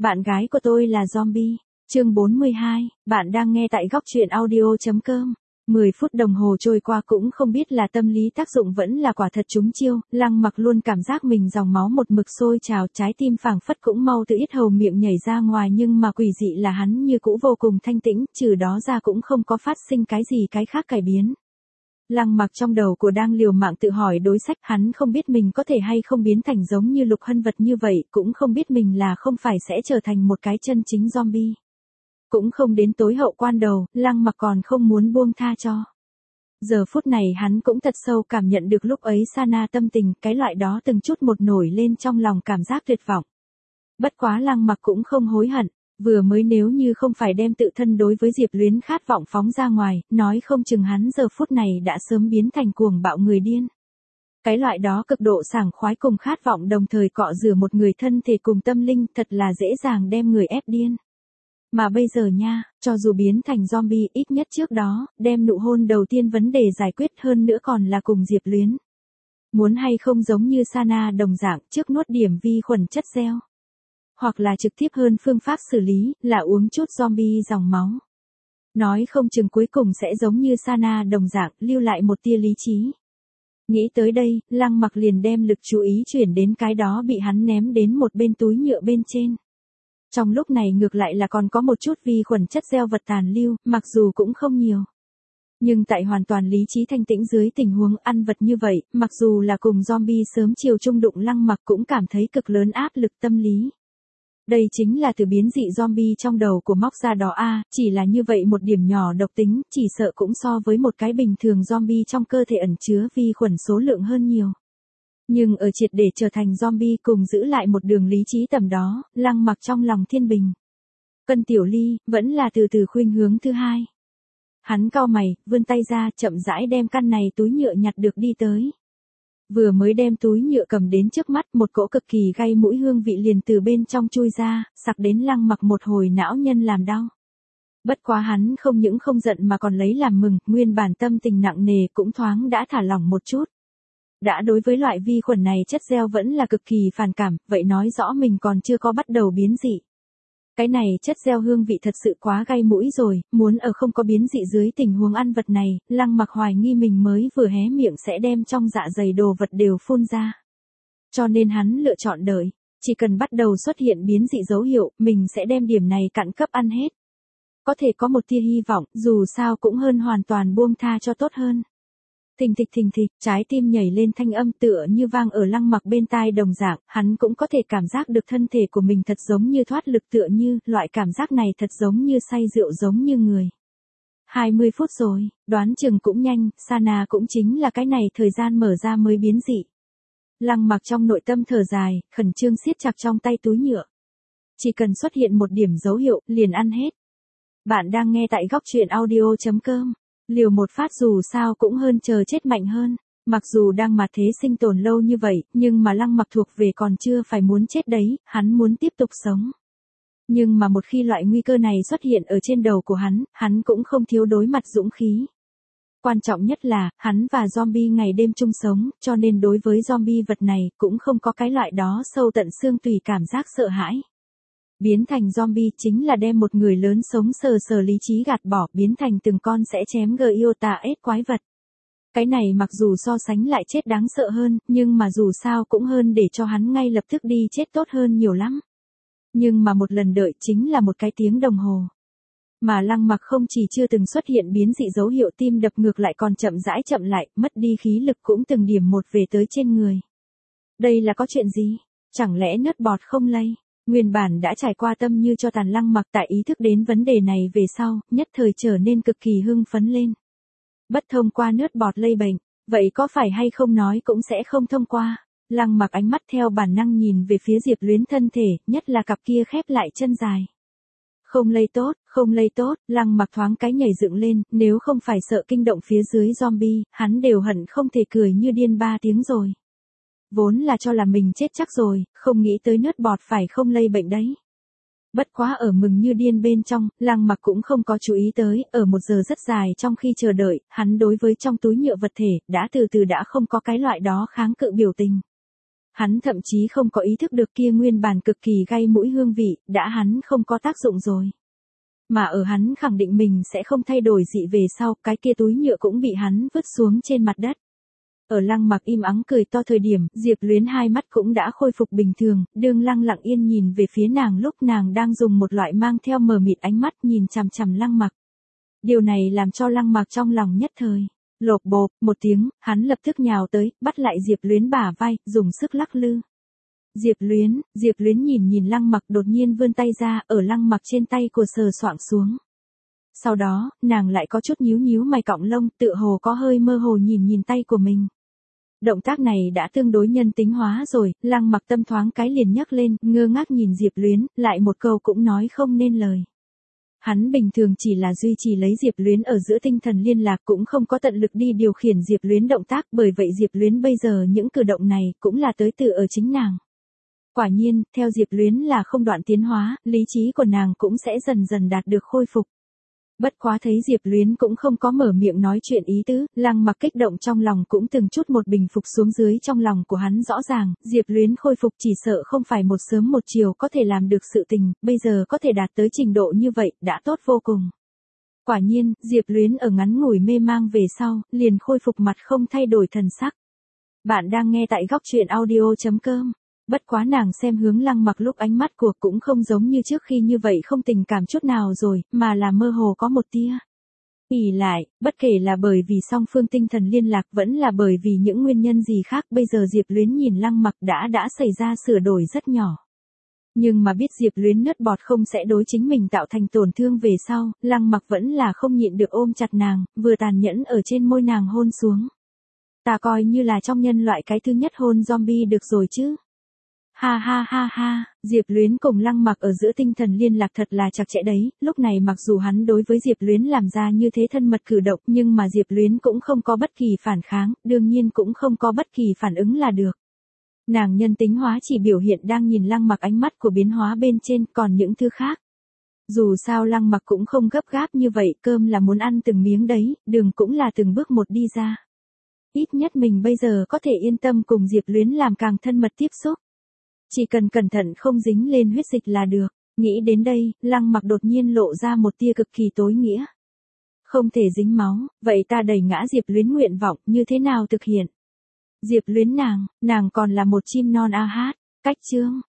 Bạn gái của tôi là zombie. Chương 42, bạn đang nghe tại góc truyện audio.com. 10 phút đồng hồ trôi qua cũng không biết là tâm lý tác dụng vẫn là quả thật trúng chiêu, Lăng Mặc luôn cảm giác mình dòng máu một mực sôi trào, trái tim phảng phất cũng mau từ yết hầu miệng nhảy ra ngoài, nhưng mà quỷ dị là hắn như cũ vô cùng thanh tĩnh, trừ đó ra cũng không có phát sinh cái gì cái khác cải biến. Lăng Mặc trong đầu của đang liều mạng tự hỏi đối sách, hắn không biết mình có thể hay không biến thành giống như Lục Hân vật như vậy, cũng không biết mình là không phải sẽ trở thành một cái chân chính zombie. Cũng không đến tối hậu quan đầu, Lăng Mặc còn không muốn buông tha cho. Giờ phút này hắn cũng thật sâu cảm nhận được lúc ấy Sana tâm tình, cái loại đó từng chút một nổi lên trong lòng cảm giác tuyệt vọng. Bất quá Lăng Mặc cũng không hối hận, vừa mới nếu như không phải đem tự thân đối với Diệp Luyến khát vọng phóng ra ngoài, nói không chừng hắn giờ phút này đã sớm biến thành cuồng bạo người điên. Cái loại đó cực độ sảng khoái cùng khát vọng đồng thời cọ rửa một người thân thể cùng tâm linh, thật là dễ dàng đem người ép điên. Mà bây giờ nha, cho dù biến thành zombie, ít nhất trước đó, đem nụ hôn đầu tiên vấn đề giải quyết, hơn nữa còn là cùng Diệp Luyến. Muốn hay không giống như Sana đồng dạng, trước nuốt điểm vi khuẩn chất gieo. Hoặc là trực tiếp hơn phương pháp xử lý, là uống chút zombie dòng máu. Nói không chừng cuối cùng sẽ giống như Sana đồng dạng, lưu lại một tia lý trí. Nghĩ tới đây, Lăng Mặc liền đem lực chú ý chuyển đến cái đó bị hắn ném đến một bên túi nhựa bên trên. Trong lúc này ngược lại là còn có một chút vi khuẩn chất gieo vật tàn lưu, mặc dù cũng không nhiều. Nhưng tại hoàn toàn lý trí thanh tĩnh dưới tình huống ăn vật như vậy, mặc dù là cùng zombie sớm chiều chung đụng, Lăng Mặc cũng cảm thấy cực lớn áp lực tâm lý. Đây chính là từ biến dị zombie trong đầu của móc ra đó a, chỉ là như vậy một điểm nhỏ độc tính, chỉ sợ cũng so với một cái bình thường zombie trong cơ thể ẩn chứa vi khuẩn số lượng hơn nhiều. Nhưng ở triệt để trở thành zombie cùng giữ lại một đường lý trí tầm đó, Lăng Mặc trong lòng thiên bình. Cân Tiểu Ly, vẫn là từ từ khuynh hướng thứ hai. Hắn cau mày, vươn tay ra, chậm rãi đem căn này túi nhựa nhặt được đi tới. Vừa mới đem túi nhựa cầm đến trước mắt, một cỗ cực kỳ gây mũi hương vị liền từ bên trong chui ra, sặc đến Lăng Mặc một hồi não nhân làm đau. Bất quá hắn không những không giận mà còn lấy làm mừng, nguyên bản tâm tình nặng nề cũng thoáng đã thả lỏng một chút. Đã đối với loại vi khuẩn này chất gieo vẫn là cực kỳ phản cảm, vậy nói rõ mình còn chưa có bắt đầu biến dị. Cái này chất gieo hương vị thật sự quá gây mũi rồi, muốn ở không có biến dị dưới tình huống ăn vật này, Lăng Mặc hoài nghi mình mới vừa hé miệng sẽ đem trong dạ dày đồ vật đều phun ra. Cho nên hắn lựa chọn đợi, chỉ cần bắt đầu xuất hiện biến dị dấu hiệu, mình sẽ đem điểm này cặn cấp ăn hết. Có thể có một tia hy vọng, dù sao cũng hơn hoàn toàn buông tha cho tốt hơn. Thình thịch, trái tim nhảy lên thanh âm tựa như vang ở Lăng Mặc bên tai đồng dạng, hắn cũng có thể cảm giác được thân thể của mình thật giống như thoát lực, tựa như, loại cảm giác này thật giống như say rượu giống như người. 20 phút rồi, đoán chừng cũng nhanh, Sana cũng chính là cái này thời gian mở ra mới biến dị. Lăng Mặc trong nội tâm thở dài, khẩn trương siết chặt trong tay túi nhựa. Chỉ cần xuất hiện một điểm dấu hiệu, liền ăn hết. Bạn đang nghe tại góc truyện audio.com. Liều một phát dù sao cũng hơn chờ chết mạnh hơn. Mặc dù đang mà thế sinh tồn lâu như vậy, nhưng mà Lăng Mặc thuộc về còn chưa phải muốn chết đấy, hắn muốn tiếp tục sống. Nhưng mà một khi loại nguy cơ này xuất hiện ở trên đầu của hắn cũng không thiếu đối mặt dũng khí. Quan trọng nhất là, hắn và zombie ngày đêm chung sống, cho nên đối với zombie vật này cũng không có cái loại đó sâu tận xương tùy cảm giác sợ hãi. Biến thành zombie chính là đem một người lớn sống sờ sờ lý trí gạt bỏ, biến thành từng con sẽ chém Giota ếch quái vật. Cái này mặc dù so sánh lại chết đáng sợ hơn, nhưng mà dù sao cũng hơn để cho hắn ngay lập tức đi chết tốt hơn nhiều lắm. Nhưng mà một lần đợi chính là một cái tiếng đồng hồ. Mà Lăng Mặc không chỉ chưa từng xuất hiện biến dị dấu hiệu, tim đập ngược lại còn chậm rãi chậm lại, mất đi khí lực cũng từng điểm một về tới trên người. Đây là có chuyện gì? Chẳng lẽ nớt bọt không lây? Nguyên bản đã trải qua tâm như cho tàn Lăng Mặc tại ý thức đến vấn đề này về sau, nhất thời trở nên cực kỳ hưng phấn lên. Bất thông qua nớt bọt lây bệnh, vậy có phải hay không nói cũng sẽ không thông qua. Lăng Mặc ánh mắt theo bản năng nhìn về phía Diệp Luyến thân thể, nhất là cặp kia khép lại chân dài. Không lây tốt, Lăng Mặc thoáng cái nhảy dựng lên, nếu không phải sợ kinh động phía dưới zombie, hắn đều hận không thể cười như điên 3 tiếng rồi. Vốn là cho là mình chết chắc rồi, không nghĩ tới nớt bọt phải không lây bệnh đấy. Bất quá ở mừng như điên bên trong, Lăng Mặc cũng không có chú ý tới, ở 1 giờ rất dài trong khi chờ đợi, hắn đối với trong túi nhựa vật thể, đã từ từ đã không có cái loại đó kháng cự biểu tình. Hắn thậm chí không có ý thức được kia nguyên bản cực kỳ gay mũi hương vị, đã hắn không có tác dụng rồi. Mà ở hắn khẳng định mình sẽ không thay đổi dị về sau, cái kia túi nhựa cũng bị hắn vứt xuống trên mặt đất. Ở Lăng Mặc im ắng cười to thời điểm, Diệp Luyến hai mắt cũng đã khôi phục bình thường, đương Lăng lặng yên nhìn về phía nàng lúc nàng đang dùng một loại mang theo mờ mịt ánh mắt nhìn chằm chằm Lăng Mặc. Điều này làm cho Lăng Mặc trong lòng nhất thời lộp bộp một tiếng, hắn lập tức nhào tới, bắt lại Diệp Luyến bả vai, dùng sức lắc lư. Diệp Luyến nhìn Lăng Mặc đột nhiên vươn tay ra, ở Lăng Mặc trên tay của sờ soạng xuống. Sau đó, nàng lại có chút nhíu mày cọng lông, tựa hồ có hơi mơ hồ nhìn tay của mình. Động tác này đã tương đối nhân tính hóa rồi, Lăng Mặc tâm thoáng cái liền nhấc lên, ngơ ngác nhìn Diệp Luyến, lại một câu cũng nói không nên lời. Hắn bình thường chỉ là duy trì lấy Diệp Luyến ở giữa tinh thần liên lạc, cũng không có tận lực đi điều khiển Diệp Luyến động tác, bởi vậy Diệp Luyến bây giờ những cử động này cũng là tới từ ở chính nàng. Quả nhiên, theo Diệp Luyến là không đoạn tiến hóa, lý trí của nàng cũng sẽ dần dần đạt được khôi phục. Bất quá thấy Diệp Luyến cũng không có mở miệng nói chuyện ý tứ, Lăng Mặc kích động trong lòng cũng từng chút một bình phục xuống dưới, trong lòng của hắn rõ ràng, Diệp Luyến khôi phục chỉ sợ không phải một sớm một chiều có thể làm được sự tình, bây giờ có thể đạt tới trình độ như vậy, đã tốt vô cùng. Quả nhiên, Diệp Luyến ở ngắn ngủi mê mang về sau, liền khôi phục mặt không thay đổi thần sắc. Bạn đang nghe tại góc truyện audio.com. Bất quá nàng xem hướng Lăng Mặc lúc ánh mắt của cũng không giống như trước khi như vậy không tình cảm chút nào rồi, mà là mơ hồ có một tia ỉ lại, bất kể là bởi vì song phương tinh thần liên lạc vẫn là bởi vì những nguyên nhân gì khác, bây giờ Diệp Luyến nhìn Lăng Mặc đã xảy ra sửa đổi rất nhỏ. Nhưng mà biết Diệp Luyến nứt bọt không sẽ đối chính mình tạo thành tổn thương về sau, Lăng Mặc vẫn là không nhịn được ôm chặt nàng, vừa tàn nhẫn ở trên môi nàng hôn xuống. Ta coi như là trong nhân loại cái thứ nhất hôn zombie được rồi chứ. Ha, Diệp Luyến cùng Lăng Mặc ở giữa tinh thần liên lạc thật là chặt chẽ đấy, lúc này mặc dù hắn đối với Diệp Luyến làm ra như thế thân mật cử động, nhưng mà Diệp Luyến cũng không có bất kỳ phản kháng, đương nhiên cũng không có bất kỳ phản ứng là được. Nàng nhân tính hóa chỉ biểu hiện đang nhìn Lăng Mặc ánh mắt của biến hóa bên trên, còn những thứ khác. Dù sao Lăng Mặc cũng không gấp gáp như vậy, cơm là muốn ăn từng miếng đấy, đường cũng là từng bước một đi ra. Ít nhất mình bây giờ có thể yên tâm cùng Diệp Luyến làm càng thân mật tiếp xúc. Chỉ cần cẩn thận không dính lên huyết dịch là được. Nghĩ đến đây, Lăng Mặc đột nhiên lộ ra một tia cực kỳ tối nghĩa. Không thể dính máu, vậy ta đẩy ngã Diệp Luyến nguyện vọng như thế nào thực hiện? Diệp Luyến nàng còn là một chim non a hát. Cách chương